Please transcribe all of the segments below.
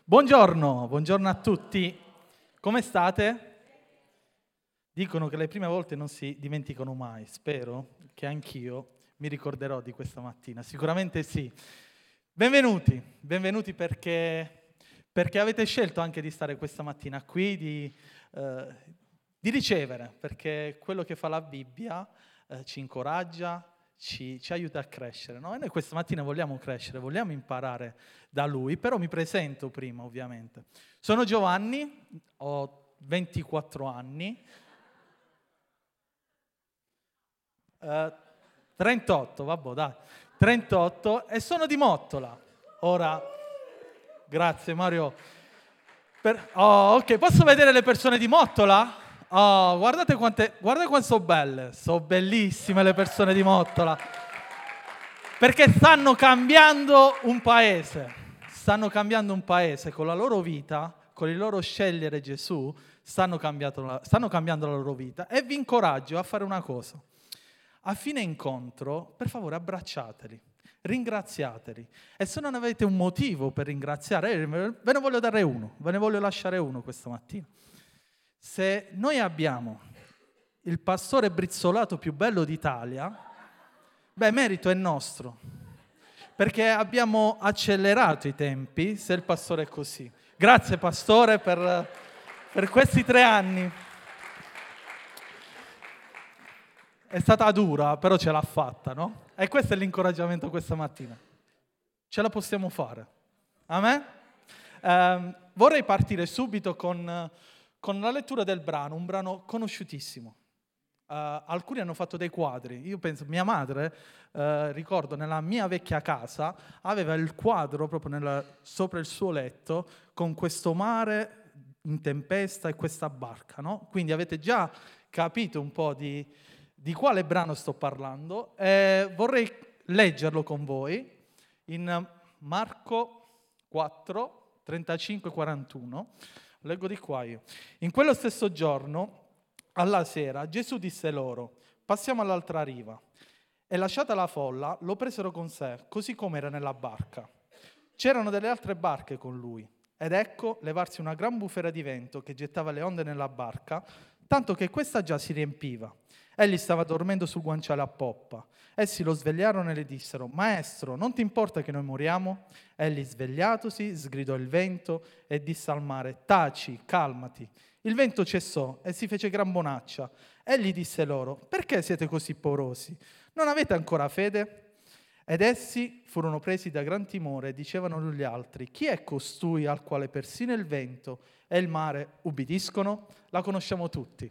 Buongiorno a tutti. Come state? Dicono che le prime volte non si dimenticano mai. Spero che anch'io mi ricorderò di questa mattina. Sicuramente sì. Benvenuti perché avete scelto anche di stare questa mattina qui, di ricevere, perché quello che fa la Bibbia ci incoraggia, ci aiuta a crescere, no? E noi questa mattina vogliamo crescere, vogliamo imparare da lui, però mi presento prima, ovviamente. Sono Giovanni, ho 24 anni, 38, vabbè dai, 38 e sono di Mottola. Ora, grazie Mario. Ok, posso vedere le persone di Mottola? Oh, guardate quante sono belle, sono bellissime le persone di Mottola, perché stanno cambiando un paese con la loro vita, con il loro scegliere Gesù, stanno cambiando la loro vita e vi incoraggio a fare una cosa. A fine incontro, per favore, abbracciateli, ringraziateli. E se non avete un motivo per ringraziare, ve ne voglio dare uno, ve ne voglio lasciare uno questa mattina. Se noi abbiamo il pastore brizzolato più bello d'Italia, merito è nostro, perché abbiamo accelerato i tempi, se il pastore è così. Grazie pastore per questi 3 anni. È stata dura, però ce l'ha fatta, no? E questo è l'incoraggiamento questa mattina. Ce la possiamo fare. Amen? Vorrei partire subito con la lettura del brano, un brano conosciutissimo. Alcuni hanno fatto dei quadri. Io penso, mia madre, ricordo, nella mia vecchia casa, aveva il quadro proprio sopra il suo letto con questo mare in tempesta e questa barca, no? Quindi avete già capito un po' di quale brano sto parlando. Vorrei leggerlo con voi in Marco 4, 35-41. Leggo di qua io. In quello stesso giorno, alla sera, Gesù disse loro: passiamo all'altra riva. E lasciata la folla, lo presero con sé, così come era nella barca. C'erano delle altre barche con lui. Ed ecco levarsi una gran bufera di vento che gettava le onde nella barca, tanto che questa già si riempiva. Egli stava dormendo sul guanciale a poppa. Essi lo svegliarono e le dissero: Maestro, non ti importa che noi moriamo? Egli, svegliatosi, sgridò il vento e disse al mare: Taci, calmati. Il vento cessò e si fece gran bonaccia. Egli disse loro: Perché siete così paurosi? Non avete ancora fede? Ed essi furono presi da gran timore e dicevano gli altri: Chi è costui al quale persino il vento e il mare ubbidiscono? La conosciamo tutti.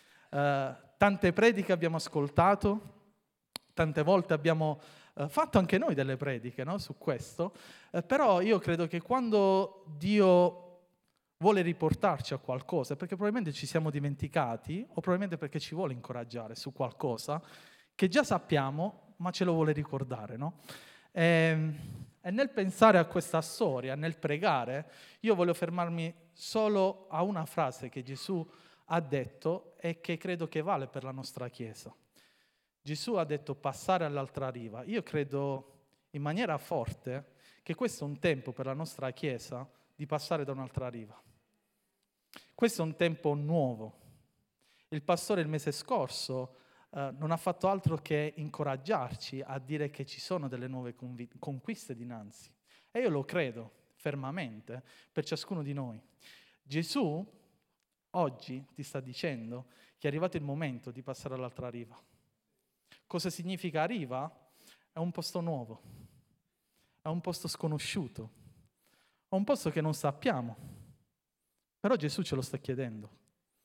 Tante prediche abbiamo ascoltato, tante volte abbiamo fatto anche noi delle prediche, no, su questo, però io credo che quando Dio vuole riportarci a qualcosa, perché probabilmente ci siamo dimenticati o probabilmente perché ci vuole incoraggiare su qualcosa che già sappiamo, ma ce lo vuole ricordare, no? E nel pensare a questa storia, nel pregare, io voglio fermarmi solo a una frase che Gesù ha detto e che credo che vale per la nostra Chiesa. Gesù ha detto passare all'altra riva. Io credo in maniera forte che questo è un tempo per la nostra Chiesa di passare da un'altra riva. Questo è un tempo nuovo. Il pastore il mese scorso non ha fatto altro che incoraggiarci a dire che ci sono delle nuove conquiste dinanzi. E io lo credo fermamente per ciascuno di noi. Gesù oggi ti sta dicendo che è arrivato il momento di passare all'altra riva. Cosa significa riva? È un posto nuovo, è un posto sconosciuto, è un posto che non sappiamo, però Gesù ce lo sta chiedendo.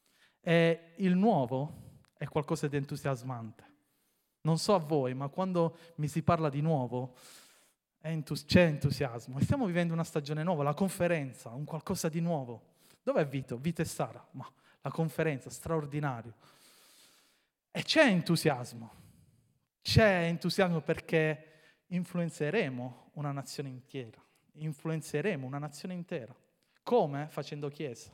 E il nuovo è qualcosa di entusiasmante. Non so a voi, ma quando mi si parla di nuovo c'è entusiasmo. E stiamo vivendo una stagione nuova, la conferenza, un qualcosa di nuovo. Dov'è Vito? Vito e Sara? Ma la conferenza, straordinario. E c'è entusiasmo perché influenzeremo una nazione intera. Come? Facendo chiesa.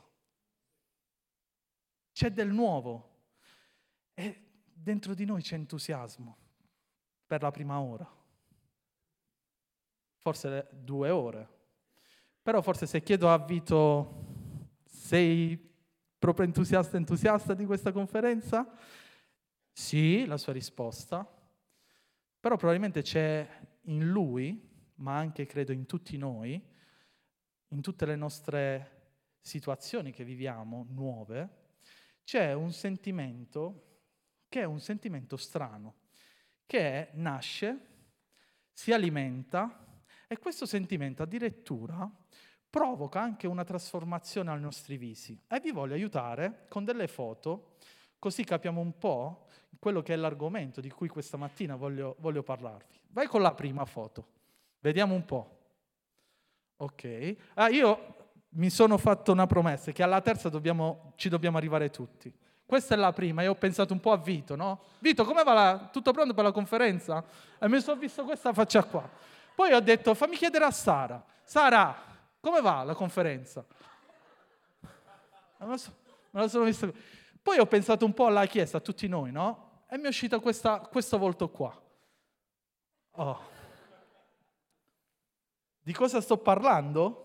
C'è del nuovo e dentro di noi c'è entusiasmo per la prima ora, forse 2 ore, Però forse se chiedo a Vito, sei proprio entusiasta di questa conferenza? Sì, la sua risposta. Però probabilmente c'è in lui, ma anche credo in tutti noi, in tutte le nostre situazioni che viviamo, nuove, c'è un sentimento che è un sentimento strano, che nasce, si alimenta e questo sentimento addirittura provoca anche una trasformazione ai nostri visi. E vi voglio aiutare con delle foto, così capiamo un po' quello che è l'argomento di cui questa mattina voglio parlarvi. Vai con la prima foto, vediamo un po'. Ok. Io mi sono fatto una promessa, che alla terza ci dobbiamo arrivare tutti. Questa è la prima, e ho pensato un po' a Vito, no? Vito, come va? Tutto pronto per la conferenza? E mi sono visto questa faccia qua. Poi ho detto, fammi chiedere a Sara. Sara, come va la conferenza? Me la sono vista. Poi ho pensato un po' alla Chiesa, a tutti noi, no? E mi è uscito questo volto qua. Oh. Di cosa sto parlando?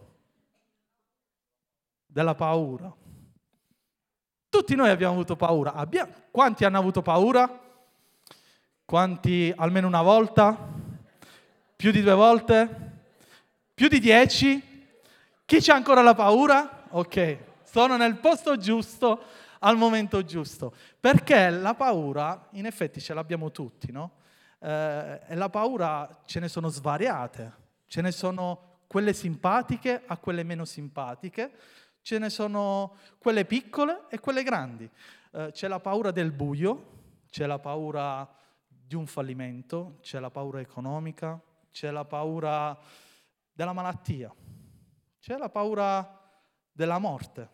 Della paura. Tutti noi abbiamo avuto paura. Quanti hanno avuto paura? Quanti almeno una volta? Più di 2 volte? Più di 10? Chi c'ha ancora la paura? Ok, sono nel posto giusto, al momento giusto. Perché la paura, in effetti ce l'abbiamo tutti, no? E la paura ce ne sono svariate. Ce ne sono quelle simpatiche a quelle meno simpatiche. Ce ne sono quelle piccole e quelle grandi. C'è la paura del buio, c'è la paura di un fallimento, c'è la paura economica, c'è la paura della malattia, c'è la paura della morte.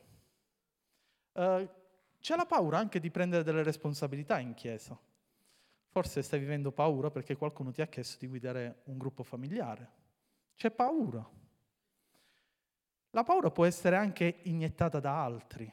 C'è la paura anche di prendere delle responsabilità in chiesa. Forse stai vivendo paura perché qualcuno ti ha chiesto di guidare un gruppo familiare. C'è paura. La paura può essere anche iniettata da altri.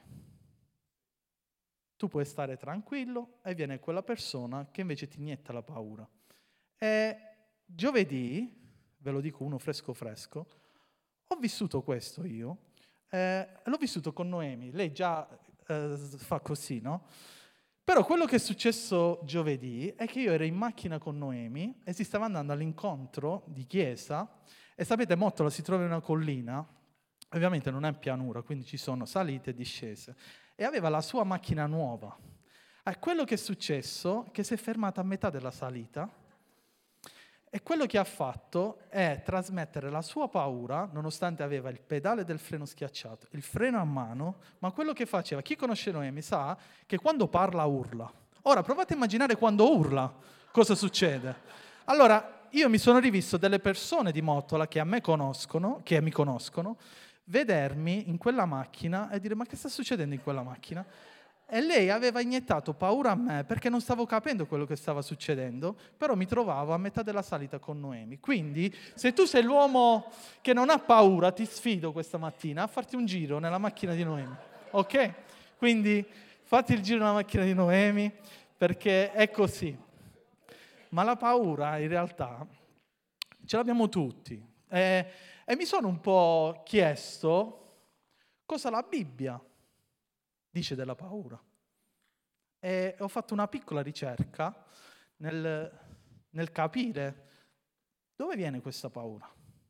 Tu puoi stare tranquillo e viene quella persona che invece ti inietta la paura. E giovedì, ve lo dico uno fresco, ho vissuto questo io, l'ho vissuto con Noemi. Lei già fa così, no? Però quello che è successo giovedì è che io ero in macchina con Noemi e si stava andando all'incontro di chiesa e sapete, Mottola si trova in una collina. Ovviamente non è pianura, quindi ci sono salite e discese. E aveva la sua macchina nuova. E quello che è successo è che si è fermata a metà della salita e quello che ha fatto è trasmettere la sua paura, nonostante aveva il pedale del freno schiacciato, il freno a mano, ma quello che faceva, chi conosce Noemi sa che quando parla urla. Ora provate a immaginare quando urla, cosa succede? Allora, io mi sono rivisto delle persone di Mottola che mi conoscono, vedermi in quella macchina e dire ma che sta succedendo in quella macchina? E lei aveva iniettato paura a me perché non stavo capendo quello che stava succedendo, però mi trovavo a metà della salita con Noemi. Quindi se tu sei l'uomo che non ha paura, ti sfido questa mattina a farti un giro nella macchina di Noemi, ok? Quindi fatti il giro nella macchina di Noemi perché è così. Ma la paura in realtà ce l'abbiamo tutti. E mi sono un po' chiesto cosa la Bibbia dice della paura. E ho fatto una piccola ricerca nel capire dove viene questa paura.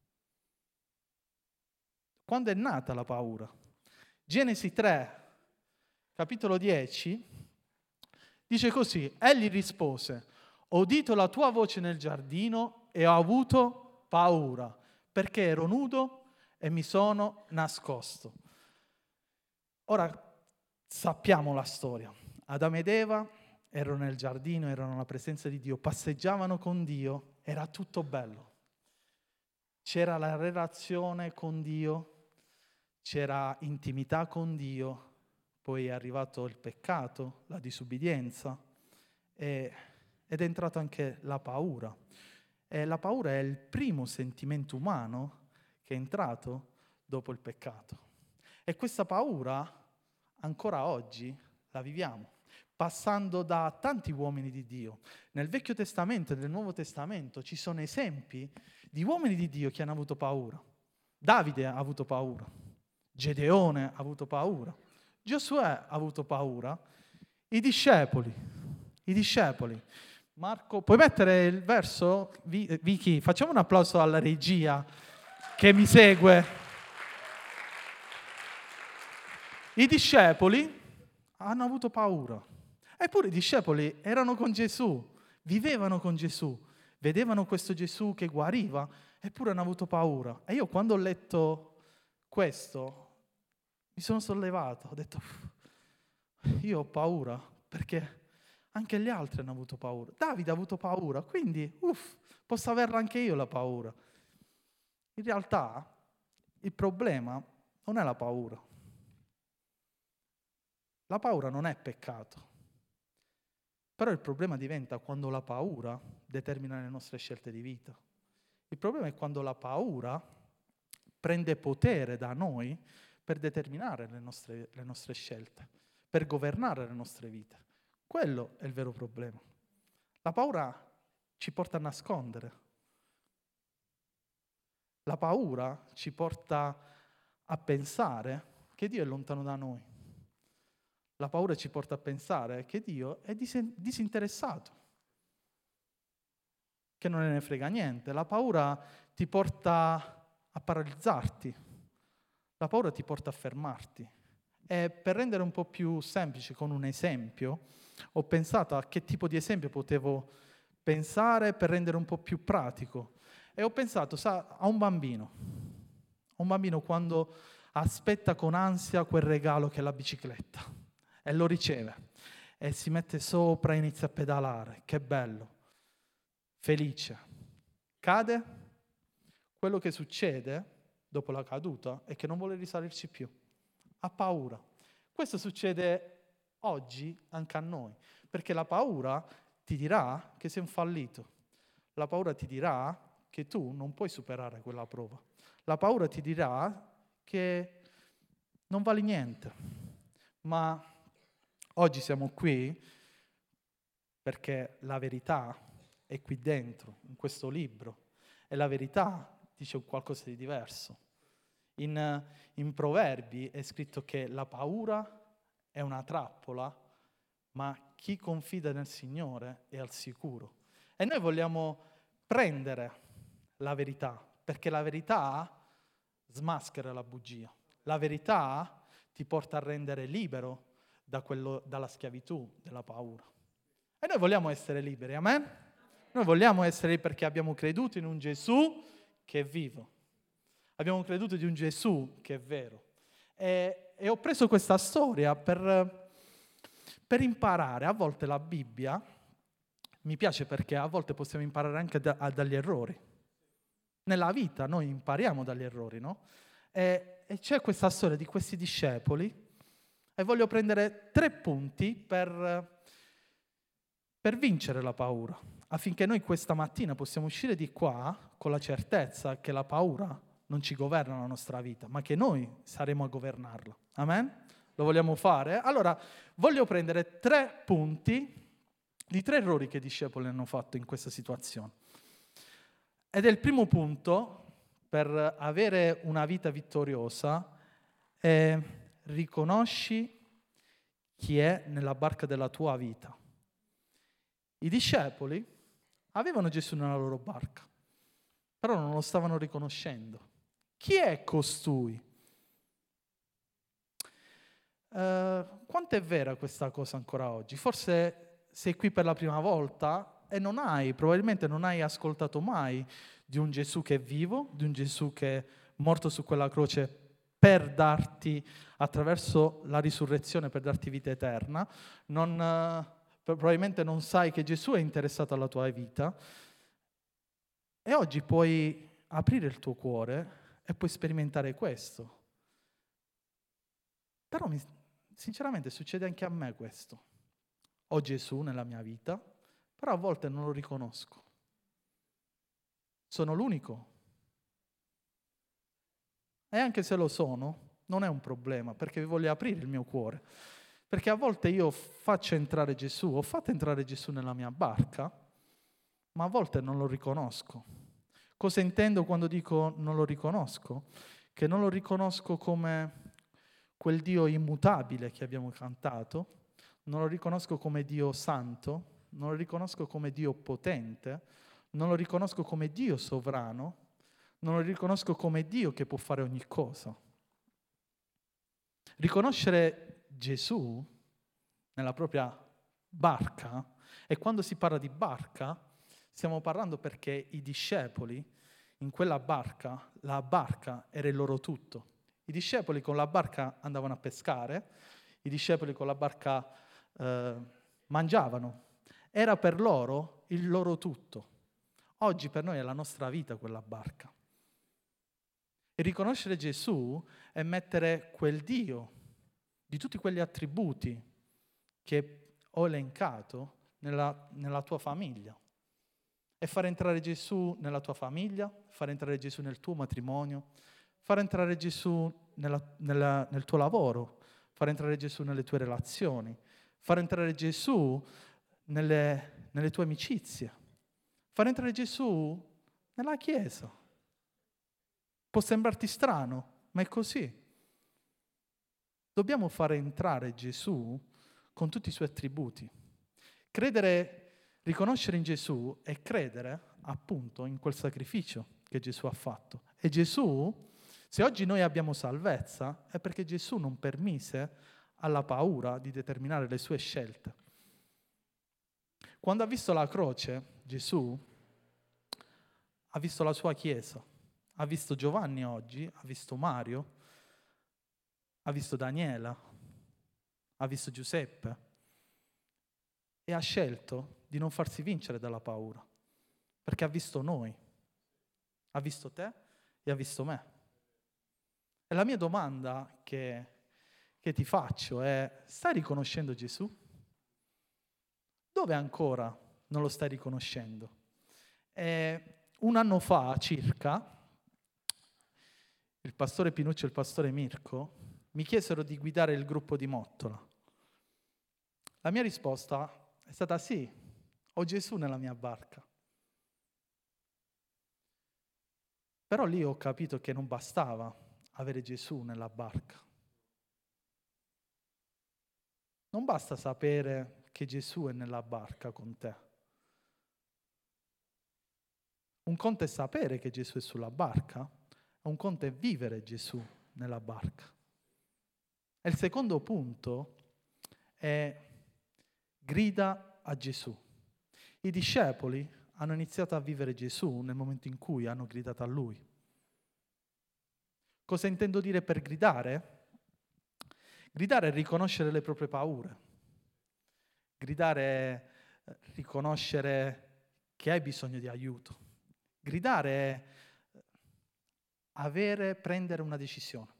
Quando è nata la paura? Genesi 3, capitolo 10, dice così: egli rispose, ho udito la tua voce nel giardino e ho avuto paura, perché ero nudo e mi sono nascosto. Ora, sappiamo la storia. Adamo ed Eva erano nel giardino, erano alla presenza di Dio, passeggiavano con Dio, era tutto bello. C'era la relazione con Dio, c'era intimità con Dio, poi è arrivato il peccato, la disubbidienza ed è entrata anche la paura. E la paura è il primo sentimento umano che è entrato dopo il peccato. E questa paura ancora oggi la viviamo, passando da tanti uomini di Dio. Nel Vecchio Testamento e nel Nuovo Testamento ci sono esempi di uomini di Dio che hanno avuto paura. Davide ha avuto paura, Gedeone ha avuto paura, Giosuè ha avuto paura, i discepoli. Marco, puoi mettere il verso? Vicky, facciamo un applauso alla regia che mi segue. I discepoli hanno avuto paura. Eppure i discepoli erano con Gesù, vivevano con Gesù, vedevano questo Gesù che guariva, eppure hanno avuto paura. E io quando ho letto questo mi sono sollevato, ho detto, io ho paura perché anche gli altri hanno avuto paura. Davide ha avuto paura, quindi posso averla anche io la paura. In realtà il problema non è la paura. La paura non è peccato. Però il problema diventa quando la paura determina le nostre scelte di vita. Il problema è quando la paura prende potere da noi per determinare le nostre scelte, per governare le nostre vite. Quello è il vero problema. La paura ci porta a nascondere. La paura ci porta a pensare che Dio è lontano da noi. La paura ci porta a pensare che Dio è disinteressato, che non ne frega niente. La paura ti porta a paralizzarti. La paura ti porta a fermarti. E per rendere un po' più semplice con un esempio, ho pensato a che tipo di esempio potevo pensare per rendere un po' più pratico. E ho pensato, a un bambino. Un bambino quando aspetta con ansia quel regalo che è la bicicletta. E lo riceve. E si mette sopra e inizia a pedalare. Che bello. Felice. Cade. Quello che succede dopo la caduta è che non vuole risalirci più. Ha paura. Questo succede oggi anche a noi, perché la paura ti dirà che sei un fallito. La paura ti dirà che tu non puoi superare quella prova. La paura ti dirà che non vali niente. Ma oggi siamo qui perché la verità è qui dentro, in questo libro, e la verità dice qualcosa di diverso. In Proverbi è scritto che la paura è una trappola, ma chi confida nel Signore è al sicuro. E noi vogliamo prendere la verità, perché la verità smaschera la bugia. La verità ti porta a rendere libero dalla schiavitù, della paura. E noi vogliamo essere liberi, amen? Noi vogliamo essere liberi perché abbiamo creduto in un Gesù che è vivo. Abbiamo creduto di un Gesù che è vero. E ho preso questa storia per imparare. A volte la Bibbia mi piace perché a volte possiamo imparare anche dagli errori. Nella vita noi impariamo dagli errori, no? E c'è questa storia di questi discepoli e voglio prendere 3 punti per vincere la paura, affinché noi questa mattina possiamo uscire di qua con la certezza che la paura non ci governa la nostra vita, ma che noi saremo a governarla. Amen? Lo vogliamo fare? Allora, voglio prendere 3 punti di 3 errori che i discepoli hanno fatto in questa situazione. Ed è il primo punto per avere una vita vittoriosa è riconosci chi è nella barca della tua vita. I discepoli avevano Gesù nella loro barca, però non lo stavano riconoscendo. Chi è costui? Quanto è vera questa cosa ancora oggi? Forse sei qui per la prima volta e probabilmente non hai ascoltato mai di un Gesù che è vivo, di un Gesù che è morto su quella croce per darti, attraverso la risurrezione, per darti vita eterna. Probabilmente non sai che Gesù è interessato alla tua vita e oggi puoi aprire il tuo cuore e puoi sperimentare questo. Però sinceramente succede anche a me questo. Ho Gesù nella mia vita, però a volte non lo riconosco. Sono l'unico. E anche se lo sono, non è un problema, perché voglio aprire il mio cuore. Perché a volte io faccio entrare Gesù, ho fatto entrare Gesù nella mia barca, ma a volte non lo riconosco. Cosa intendo quando dico non lo riconosco? che non lo riconosco come quel Dio immutabile che abbiamo cantato, non lo riconosco come Dio santo, non lo riconosco come Dio potente, non lo riconosco come Dio sovrano, non lo riconosco come Dio che può fare ogni cosa. Riconoscere Gesù nella propria barca, e quando si parla di barca, stiamo parlando perché i discepoli in quella barca, la barca era il loro tutto. I discepoli con la barca andavano a pescare, i discepoli con la barca mangiavano. Era per loro il loro tutto. Oggi per noi è la nostra vita quella barca. E riconoscere Gesù è mettere quel Dio di tutti quegli attributi che ho elencato nella tua famiglia. E fare entrare Gesù nella tua famiglia, fare entrare Gesù nel tuo matrimonio, fare entrare Gesù nel tuo lavoro, fare entrare Gesù nelle tue relazioni, fare entrare Gesù nelle tue amicizie, fare entrare Gesù nella Chiesa. Può sembrarti strano, ma è così. Dobbiamo fare entrare Gesù con tutti i suoi attributi. Riconoscere in Gesù è credere appunto in quel sacrificio che Gesù ha fatto. E Gesù, se oggi noi abbiamo salvezza, è perché Gesù non permise alla paura di determinare le sue scelte. Quando ha visto la croce, Gesù ha visto la sua Chiesa, ha visto Giovanni oggi, ha visto Mario, ha visto Daniela, ha visto Giuseppe e ha scelto di non farsi vincere dalla paura, perché ha visto noi, ha visto te e ha visto me. E la mia domanda che ti faccio è: stai riconoscendo Gesù? Dove ancora non lo stai riconoscendo? Un anno fa circa, il pastore Pinuccio e il pastore Mirko mi chiesero di guidare il gruppo di Mottola. La mia risposta è stata sì, ho Gesù nella mia barca. Però lì ho capito che non bastava avere Gesù nella barca. Non basta sapere che Gesù è nella barca con te. Un conto è sapere che Gesù è sulla barca, un conto è vivere Gesù nella barca. E il secondo punto è grida a Gesù. I discepoli hanno iniziato a vivere Gesù nel momento in cui hanno gridato a Lui. Cosa intendo dire per gridare? Gridare è riconoscere le proprie paure. Gridare è riconoscere che hai bisogno di aiuto. Gridare è prendere una decisione.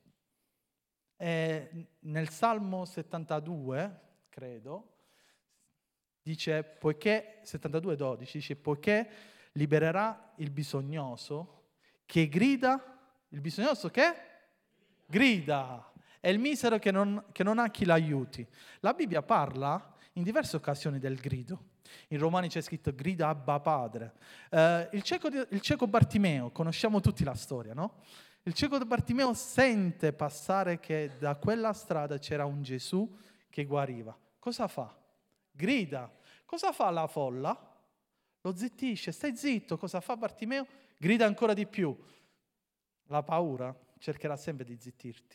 E nel Salmo 72, credo, dice, 72:12, dice, poiché libererà il bisognoso che grida, il bisognoso che? Grida, è il misero che non ha chi l'aiuti. La Bibbia parla in diverse occasioni del grido. In Romani c'è scritto grida Abba Padre. Il cieco Bartimeo, conosciamo tutti la storia, no? Il cieco Bartimeo sente passare che da quella strada c'era un Gesù che guariva. Cosa fa? Grida. Cosa fa la folla? Lo zittisce. Stai zitto. Cosa fa Bartimeo? Grida ancora di più. La paura cercherà sempre di zittirti.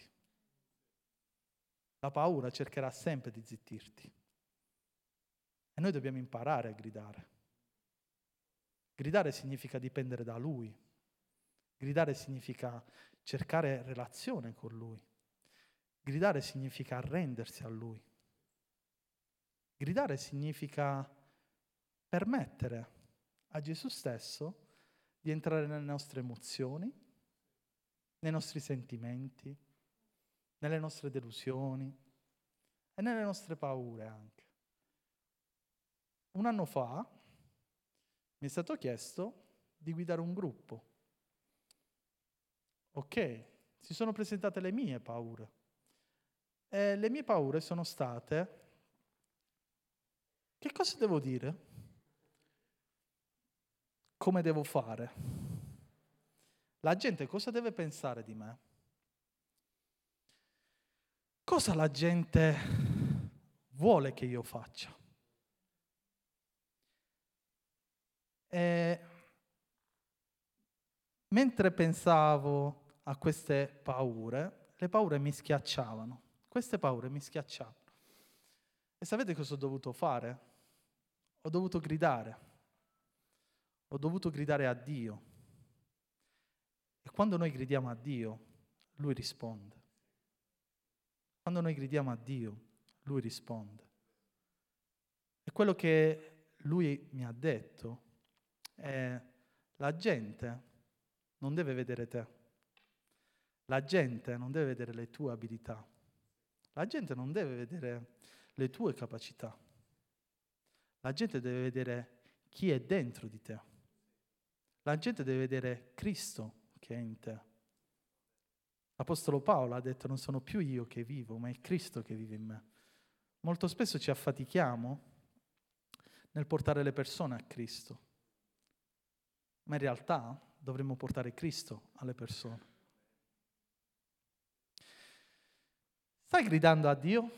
La paura cercherà sempre di zittirti. E noi dobbiamo imparare a gridare. Gridare significa dipendere da Lui. Gridare significa cercare relazione con Lui. Gridare significa arrendersi a Lui. Gridare significa permettere a Gesù stesso di entrare nelle nostre emozioni, nei nostri sentimenti, nelle nostre delusioni e nelle nostre paure anche. Un anno fa mi è stato chiesto di guidare un gruppo. Ok, si sono presentate le mie paure. E le mie paure sono state: che cosa devo dire? Come devo fare? La gente cosa deve pensare di me? cosa la gente vuole che io faccia. E mentre pensavo a queste paure, le paure mi schiacciavano. Queste paure mi schiacciavano. E sapete cosa ho dovuto fare? Ho dovuto gridare. Ho dovuto gridare a Dio. E quando noi gridiamo a Dio, Lui risponde. Quando noi gridiamo a Dio, Lui risponde. E quello che Lui mi ha detto è: la gente non deve vedere te. La gente non deve vedere le tue abilità. La gente non deve vedere le tue capacità. La gente deve vedere chi è dentro di te. La gente deve vedere Cristo che è in te. L'Apostolo Paolo ha detto: non sono più io che vivo, ma è Cristo che vive in me. Molto spesso ci affatichiamo nel portare le persone a Cristo, ma in realtà dovremmo portare Cristo alle persone. Stai gridando a Dio?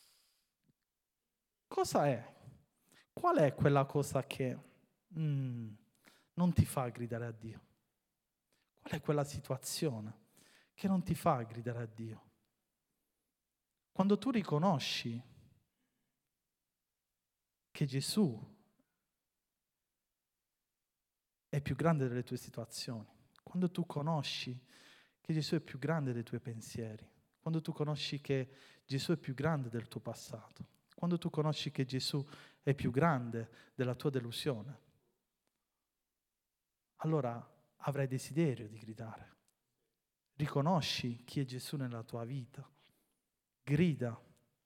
Cosa è? Qual è quella cosa che non ti fa gridare a Dio? Qual è quella situazione che non ti fa gridare a Dio? Quando tu riconosci che Gesù è più grande delle tue situazioni, quando tu conosci che Gesù è più grande dei tuoi pensieri, quando tu conosci che Gesù è più grande del tuo passato, quando tu conosci che Gesù è più grande della tua delusione, allora avrai desiderio di gridare. Riconosci chi è Gesù nella tua vita, grida.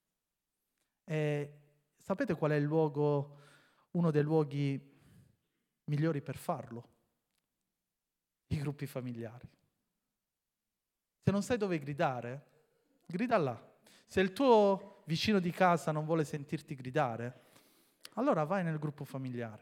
E sapete qual è il luogo, uno dei luoghi migliori per farlo? I gruppi familiari. Se non sai dove gridare, grida là. Se il tuo vicino di casa non vuole sentirti gridare, allora vai nel gruppo familiare.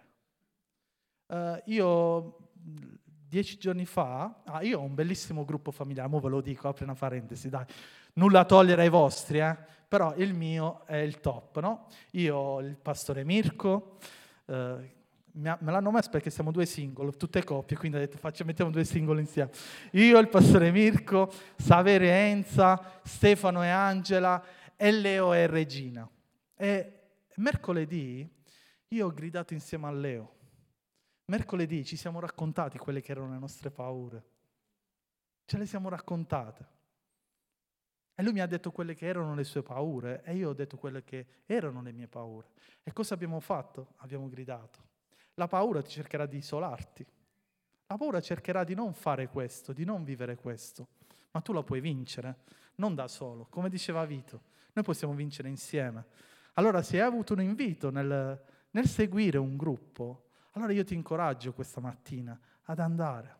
Io 10 giorni fa, io ho un bellissimo gruppo familiare, mo ve lo dico, apri una parentesi, dai, nulla a togliere ai vostri, però il mio è il top, no? Io ho il pastore Mirko, me l'hanno messo perché siamo due single, tutte coppie, quindi ho detto mettiamo due single insieme. Io, il pastore Mirko, Saverio e Enza, Stefano e Angela, e Leo e Regina. E mercoledì io ho gridato insieme a Leo. Mercoledì ci siamo raccontati quelle che erano le nostre paure. Ce le siamo raccontate. E lui mi ha detto quelle che erano le sue paure e io ho detto quelle che erano le mie paure. E cosa abbiamo fatto? Abbiamo gridato. La paura ti cercherà di isolarti. La paura cercherà di non fare questo, di non vivere questo. Ma tu la puoi vincere, non da solo. Come diceva Vito, noi possiamo vincere insieme. Allora, se hai avuto un invito nel seguire un gruppo, allora io ti incoraggio questa mattina ad andare.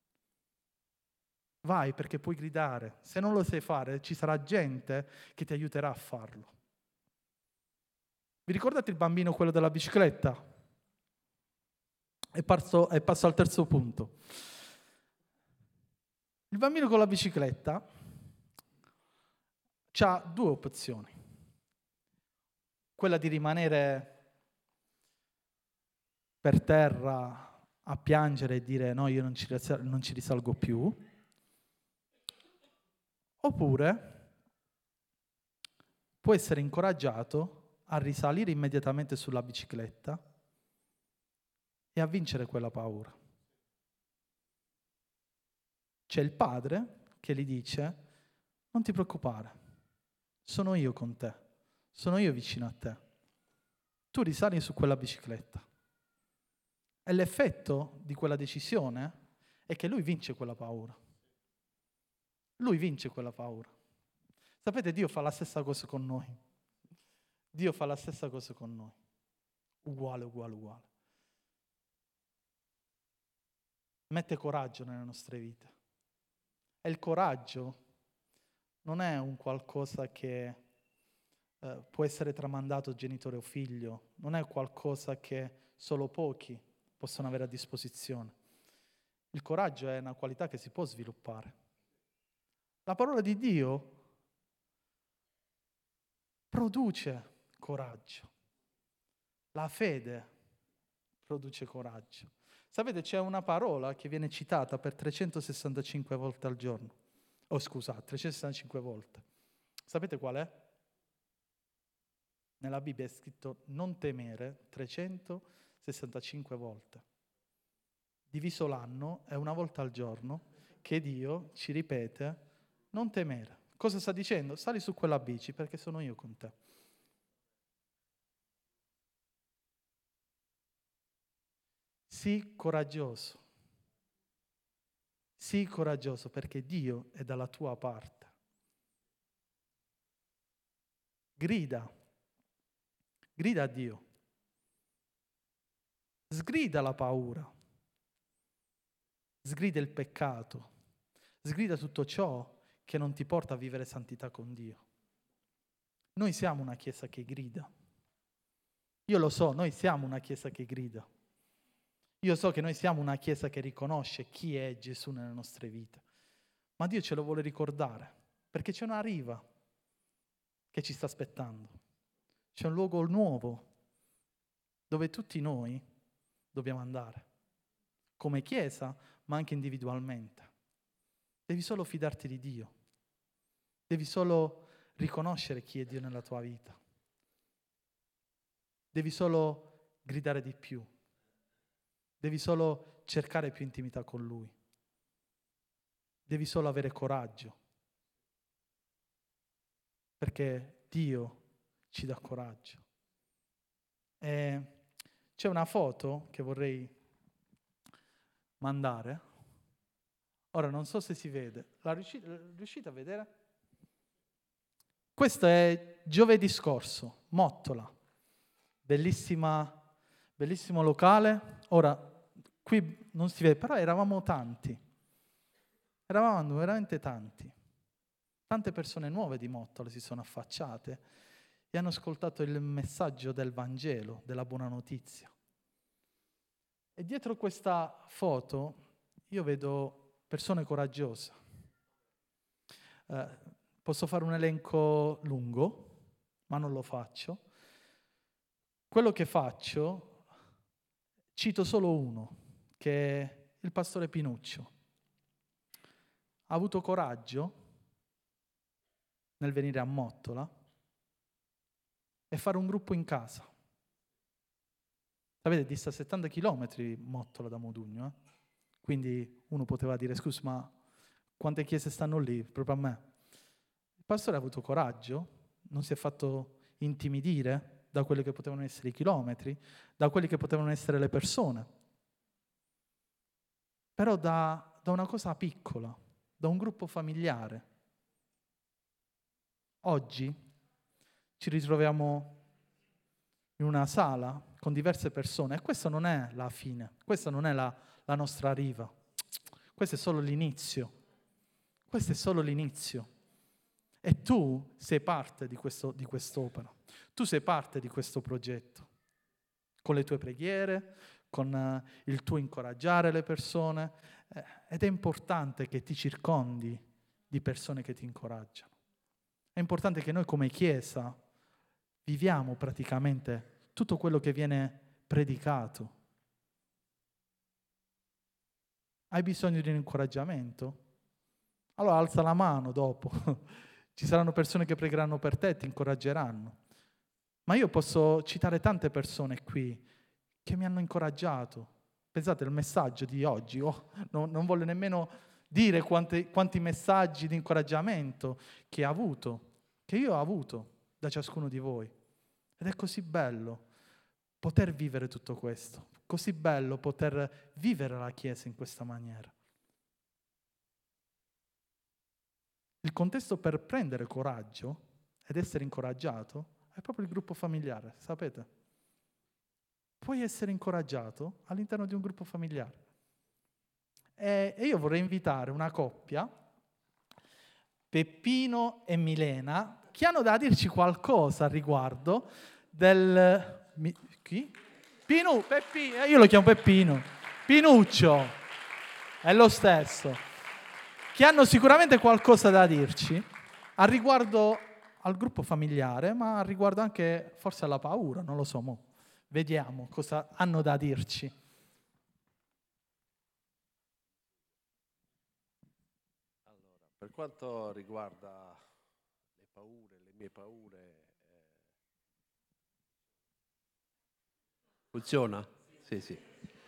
Vai, perché puoi gridare. Se non lo sai fare, ci sarà gente che ti aiuterà a farlo. Vi ricordate il bambino, quello della bicicletta? E passo al terzo punto. Il bambino con la bicicletta ha due opzioni. Quella di rimanere per terra a piangere e dire no, io non ci risalgo più. Oppure può essere incoraggiato a risalire immediatamente sulla bicicletta e a vincere quella paura. C'è il padre che gli dice: non ti preoccupare, sono io con te, sono io vicino a te. Tu risali su quella bicicletta. E l'effetto di quella decisione è che lui vince quella paura. Lui vince quella paura. Sapete, Dio fa la stessa cosa con noi. Dio fa la stessa cosa con noi. Uguale, uguale, uguale. Mette coraggio nelle nostre vite. E il coraggio non è un qualcosa che può essere tramandato genitore o figlio, non è qualcosa che solo pochi possono avere a disposizione. Il coraggio è una qualità che si può sviluppare. La parola di Dio produce coraggio. La fede produce coraggio. Sapete, c'è una parola che viene citata per 365 volte al giorno. 365 volte. Sapete qual è? Nella Bibbia è scritto non temere 365 volte. Diviso l'anno è una volta al giorno che Dio ci ripete non temere. Cosa sta dicendo? Sali su quella bici perché sono io con te. Sii coraggioso. Sii coraggioso perché Dio è dalla tua parte. Grida a Dio. Sgrida la paura. Sgrida il peccato. Sgrida tutto ciò che non ti porta a vivere santità con Dio. Noi siamo una chiesa che grida. Io lo so, noi siamo una chiesa che grida. Io so che noi siamo una chiesa che riconosce chi è Gesù nelle nostre vite. Ma Dio ce lo vuole ricordare, perché c'è una riva che ci sta aspettando. C'è un luogo nuovo dove tutti noi dobbiamo andare, come chiesa, ma anche individualmente. Devi solo fidarti di Dio. Devi solo riconoscere chi è Dio nella tua vita. Devi solo gridare di più. Devi solo cercare più intimità con Lui. Devi solo avere coraggio. Perché Dio ci dà coraggio. E c'è una foto che vorrei mandare. Ora non so se si vede. Riuscite a vedere? Questo è giovedì scorso, Mottola. Bellissimo locale. Ora, qui non si vede, però eravamo tanti. Eravamo veramente tanti. Tante persone nuove di Mottola si sono affacciate e hanno ascoltato il messaggio del Vangelo, della buona notizia. E dietro questa foto io vedo persone coraggiose. Posso fare un elenco lungo, ma non lo faccio. Quello che faccio, cito solo uno, che è il pastore Pinuccio. Ha avuto coraggio nel venire a Mottola e fare un gruppo in casa. Sapete, dista 70 chilometri Mottola da Modugno, quindi uno poteva dire, scusa, ma quante chiese stanno lì? Proprio a me. Il pastore ha avuto coraggio, non si è fatto intimidire da quelli che potevano essere i chilometri, da quelli che potevano essere le persone. Però da una cosa piccola, da un gruppo familiare. Oggi ci ritroviamo in una sala con diverse persone e questo non è la fine, questa non è la nostra riva, questo è solo l'inizio, questo è solo l'inizio. E tu sei parte di quest'opera, tu sei parte di questo progetto, con le tue preghiere, con il tuo incoraggiare le persone, ed è importante che ti circondi di persone che ti incoraggiano. È importante che noi come Chiesa viviamo praticamente tutto quello che viene predicato. Hai bisogno di un incoraggiamento? Allora alza la mano dopo. Ci saranno persone che pregheranno per te e ti incoraggeranno. Ma io posso citare tante persone qui che mi hanno incoraggiato. Pensate al messaggio di oggi. Non voglio nemmeno dire quanti messaggi di incoraggiamento che io ho avuto da ciascuno di voi. Ed è così bello poter vivere tutto questo, così bello poter vivere la Chiesa in questa maniera. Il contesto per prendere coraggio ed essere incoraggiato è proprio il gruppo familiare, sapete? Puoi essere incoraggiato all'interno di un gruppo familiare. E io vorrei invitare una coppia, Peppino e Milena, che hanno da dirci qualcosa al riguardo del... Chi? Peppino, io lo chiamo Peppino. Pinuccio, è lo stesso. Che hanno sicuramente qualcosa da dirci al riguardo al gruppo familiare, ma riguardo anche forse alla paura, non lo so, vediamo cosa hanno da dirci. Allora, per quanto riguarda le mie paure, funziona? Sì, sì.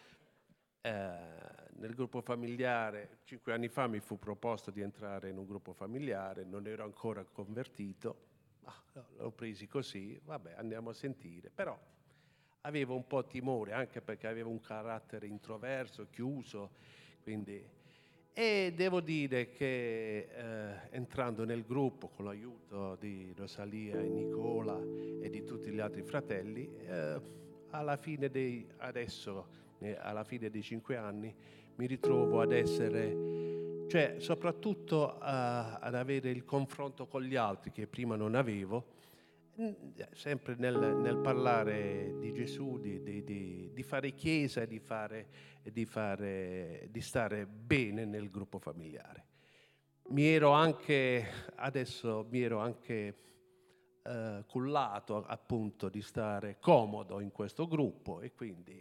Nel gruppo familiare, 5 anni fa mi fu proposto di entrare in un gruppo familiare, non ero ancora convertito, ma l'ho presi così, vabbè, andiamo a sentire, però avevo un po' timore, anche perché avevo un carattere introverso, chiuso, quindi... E devo dire che entrando nel gruppo con l'aiuto di Rosalia e Nicola e di tutti gli altri fratelli, alla fine alla fine dei 5 anni, mi ritrovo ad essere, cioè soprattutto ad avere il confronto con gli altri che prima non avevo, sempre nel parlare di Gesù, di fare chiesa e di stare bene nel gruppo familiare. Mi ero anche cullato appunto di stare comodo in questo gruppo e quindi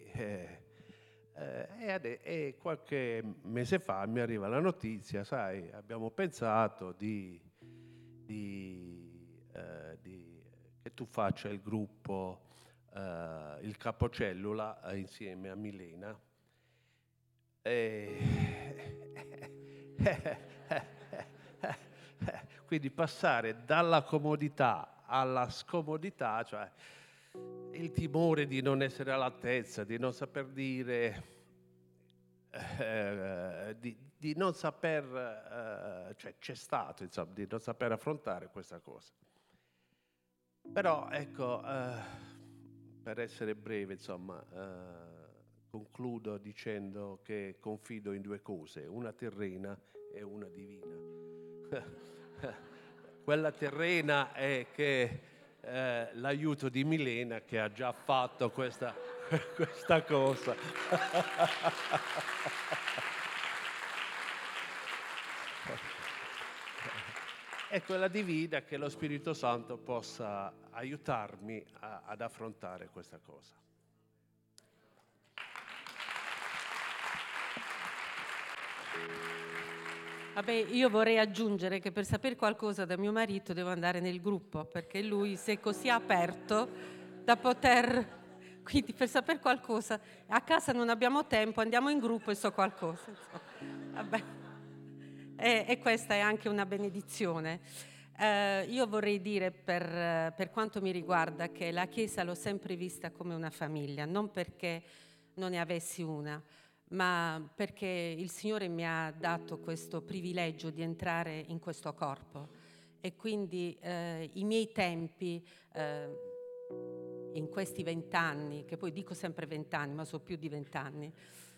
e qualche mese fa mi arriva la notizia, sai, abbiamo pensato che tu faccia il gruppo, il capocellula insieme a Milena. Quindi passare dalla comodità alla scomodità, cioè il timore di non essere all'altezza, di non saper dire, di non saper, cioè c'è stato, insomma, di non saper affrontare questa cosa. Però ecco, per essere breve, insomma, concludo dicendo che confido in 2 cose, una terrena e una divina. Quella terrena è che l'aiuto di Milena che ha già fatto questa cosa. E quella divina che lo Spirito Santo possa aiutarmi ad affrontare questa cosa. Vabbè, io vorrei aggiungere che per sapere qualcosa da mio marito devo andare nel gruppo, perché lui si è così aperto da poter... Quindi per sapere qualcosa, a casa non abbiamo tempo, andiamo in gruppo e so qualcosa. Insomma. Vabbè. E questa è anche una benedizione. Io vorrei dire per quanto mi riguarda che la Chiesa l'ho sempre vista come una famiglia, non perché non ne avessi una, ma perché il Signore mi ha dato questo privilegio di entrare in questo corpo e quindi i miei tempi in questi 20 anni, che poi dico sempre 20 anni, ma sono più di 20 anni,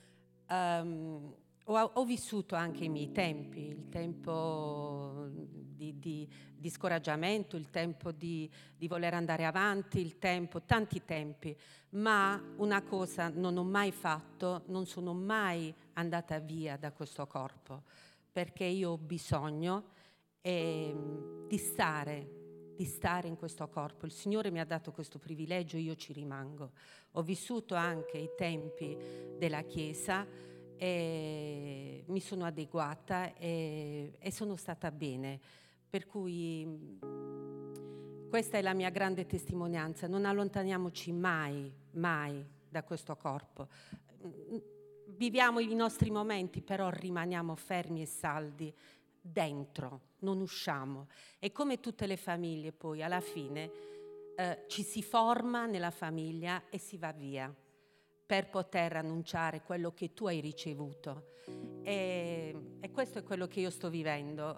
ho vissuto anche i miei tempi, il tempo di scoraggiamento, il tempo di voler andare avanti, tanti tempi, ma una cosa non ho mai fatto, non sono mai andata via da questo corpo, perché io ho bisogno di stare in questo corpo. Il Signore mi ha dato questo privilegio, io ci rimango. Ho vissuto anche i tempi della Chiesa e mi sono adeguata e sono stata bene. Per cui questa è la mia grande testimonianza. Non allontaniamoci mai, mai da questo corpo. Viviamo i nostri momenti, però rimaniamo fermi e saldi dentro, non usciamo. E come tutte le famiglie poi alla fine ci si forma nella famiglia e si va via per poter annunciare quello che tu hai ricevuto. E questo è quello che io sto vivendo.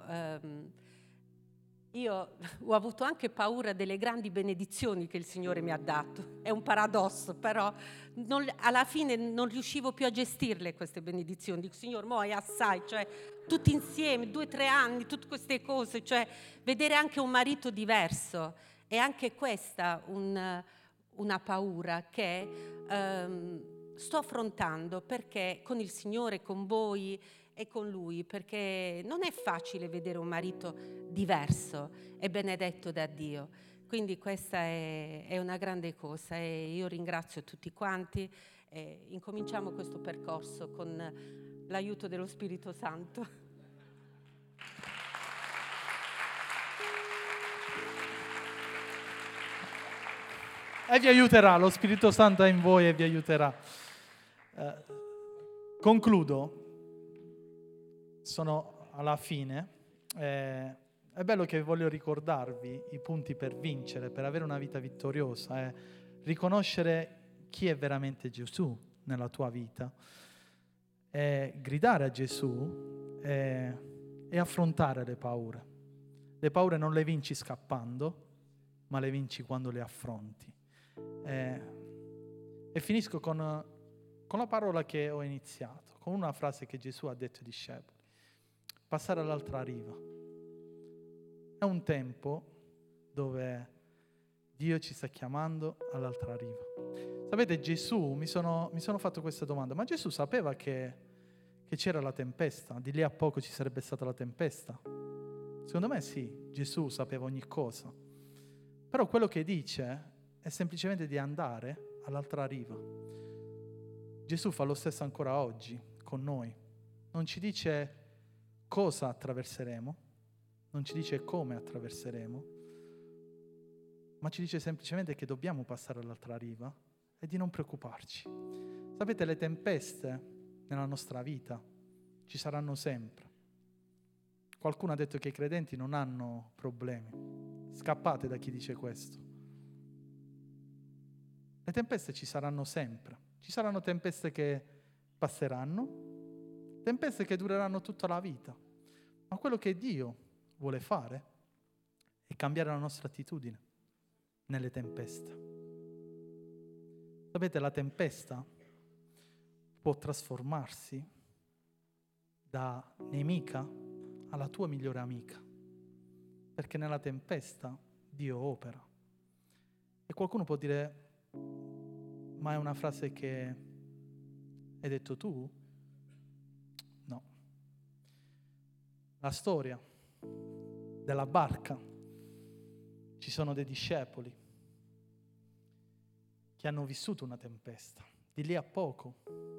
Io ho avuto anche paura delle grandi benedizioni che il Signore mi ha dato. È un paradosso, però alla fine non riuscivo più a gestirle queste benedizioni. Dico, Signore, mo è assai, cioè tutti insieme, 2 o 3 anni, tutte queste cose, cioè vedere anche un marito diverso. E anche questa una paura che sto affrontando perché con il Signore, con voi, è con lui, perché non è facile vedere un marito diverso e benedetto da Dio. Quindi questa è una grande cosa e io ringrazio tutti quanti. Incominciamo questo percorso con l'aiuto dello Spirito Santo. E vi aiuterà, lo Spirito Santo è in voi e vi aiuterà. Concludo, sono alla fine. È bello che voglio ricordarvi i punti per vincere, per avere una vita vittoriosa, riconoscere chi è veramente Gesù nella tua vita, gridare a Gesù e affrontare le paure. Le paure non le vinci scappando, ma le vinci quando le affronti. E finisco con la parola che ho iniziato, con una frase che Gesù ha detto ai discepoli: passare all'altra riva. È un tempo dove Dio ci sta chiamando all'altra riva. Sapete, Gesù, mi sono fatto questa domanda: ma Gesù sapeva che c'era la tempesta? Di lì a poco ci sarebbe stata la tempesta? Secondo me sì, Gesù sapeva ogni cosa. Però quello che dice è semplicemente di andare all'altra riva. Gesù fa lo stesso ancora oggi con noi. Non ci dice cosa attraverseremo, non ci dice come attraverseremo, ma ci dice semplicemente che dobbiamo passare all'altra riva e di non preoccuparci. Sapete, le tempeste nella nostra vita ci saranno sempre. Qualcuno ha detto che i credenti non hanno problemi. Scappate da chi dice questo. Le tempeste ci saranno sempre. Ci saranno tempeste che passeranno, tempeste che dureranno tutta la vita. Ma quello che Dio vuole fare è cambiare la nostra attitudine nelle tempeste. Sapete, la tempesta può trasformarsi da nemica alla tua migliore amica, perché nella tempesta Dio opera. E qualcuno può dire: ma è una frase che hai detto tu? No. La storia della barca, ci sono dei discepoli che hanno vissuto una tempesta. Di lì a poco,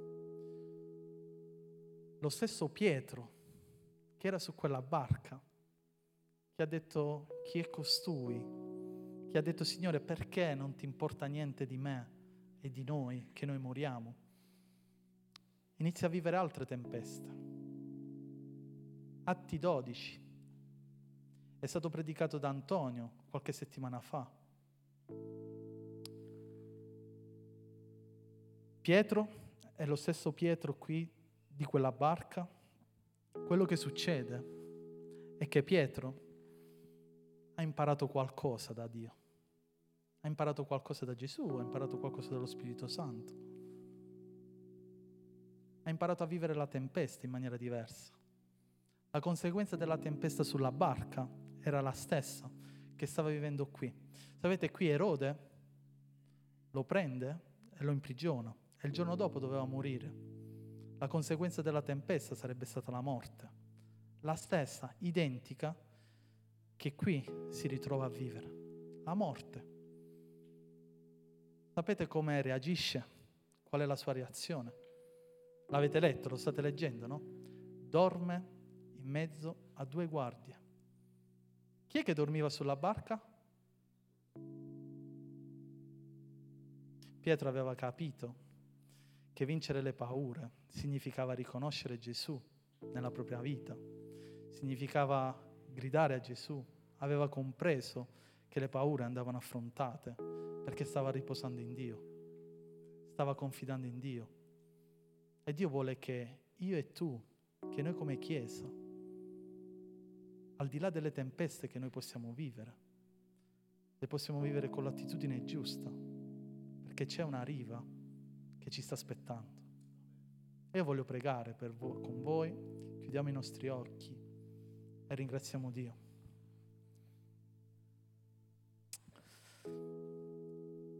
lo stesso Pietro, che era su quella barca, che ha detto: chi è costui? Che ha detto: Signore, perché non ti importa niente di me e di noi, che noi moriamo? Inizia a vivere altre tempeste. Atti 12 è stato predicato da Antonio qualche settimana fa. Pietro è lo stesso Pietro qui di quella barca. Quello che succede è che Pietro ha imparato qualcosa da Dio, ha imparato qualcosa da Gesù, ha imparato qualcosa dallo Spirito Santo, ha imparato a vivere la tempesta in maniera diversa. La conseguenza della tempesta sulla barca era la stessa che stava vivendo qui. Sapete, qui Erode lo prende e lo imprigiona e il giorno dopo doveva morire. La conseguenza della tempesta sarebbe stata la morte, la stessa, identica, che qui si ritrova a vivere, la morte. Sapete come reagisce? Qual è la sua reazione? L'avete letto, lo state leggendo, no? Dorme in mezzo a due guardie. Chi è che dormiva sulla barca? Pietro aveva capito che vincere le paure significava riconoscere Gesù nella propria vita, significava gridare a Gesù, aveva compreso che le paure andavano affrontate perché stava riposando in Dio, stava confidando in Dio. E Dio vuole che io e tu, che noi come Chiesa, al di là delle tempeste che noi possiamo vivere, le possiamo vivere con l'attitudine giusta, perché c'è una riva che ci sta aspettando. E io voglio pregare con voi, chiudiamo i nostri occhi e ringraziamo Dio.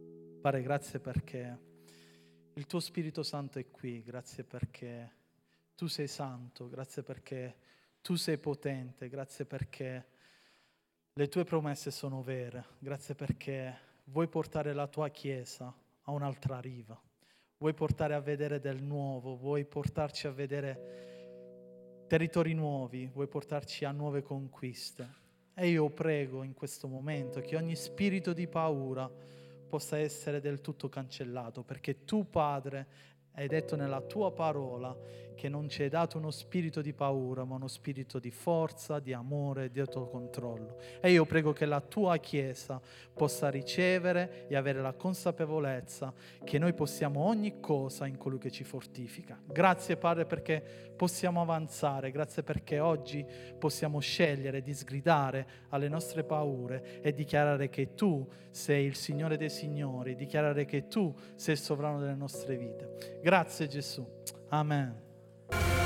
Padre, grazie perché il tuo Spirito Santo è qui, grazie perché Tu sei santo, grazie perché tu sei potente, grazie perché le tue promesse sono vere, grazie perché vuoi portare la tua Chiesa a un'altra riva, vuoi portare a vedere del nuovo, vuoi portarci a vedere territori nuovi, vuoi portarci a nuove conquiste. E io prego in questo momento che ogni spirito di paura possa essere del tutto cancellato, perché tu, Padre, hai detto nella tua parola che non ci hai dato uno spirito di paura, ma uno spirito di forza, di amore e di autocontrollo. E io prego che la tua Chiesa possa ricevere e avere la consapevolezza che noi possiamo ogni cosa in colui che ci fortifica. Grazie, Padre, perché possiamo avanzare, grazie perché oggi possiamo scegliere di sgridare alle nostre paure e dichiarare che tu sei il Signore dei Signori, dichiarare che tu sei il sovrano delle nostre vite. Grazie Gesù. Amen.